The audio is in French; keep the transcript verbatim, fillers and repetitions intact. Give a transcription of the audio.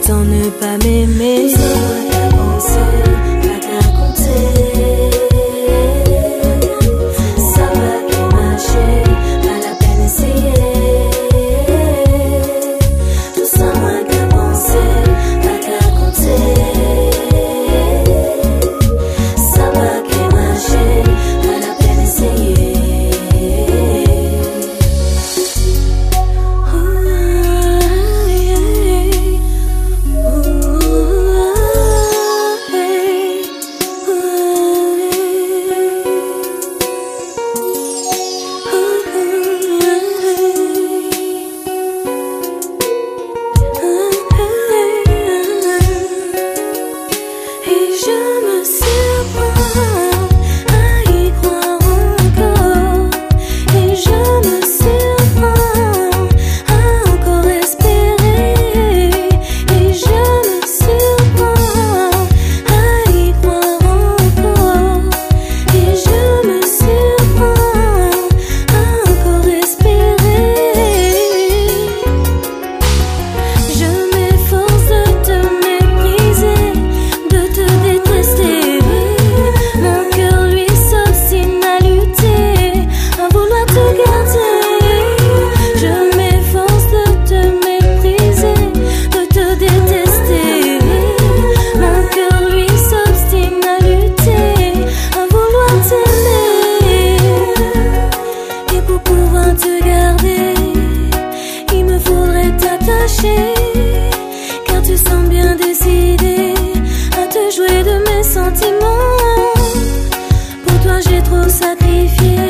sans ne pas m'aimer. Sans moi qu'à penser, pas qu'à compter. Ça va que marcher, pas la peine essayer. Tout sans moi qu'à penser, pas qu'à compter. Ça va que marcher, pas la peine essayer. Car tu sembles bien décidé à te jouer de mes sentiments. Pour toi j'ai trop sacrifié.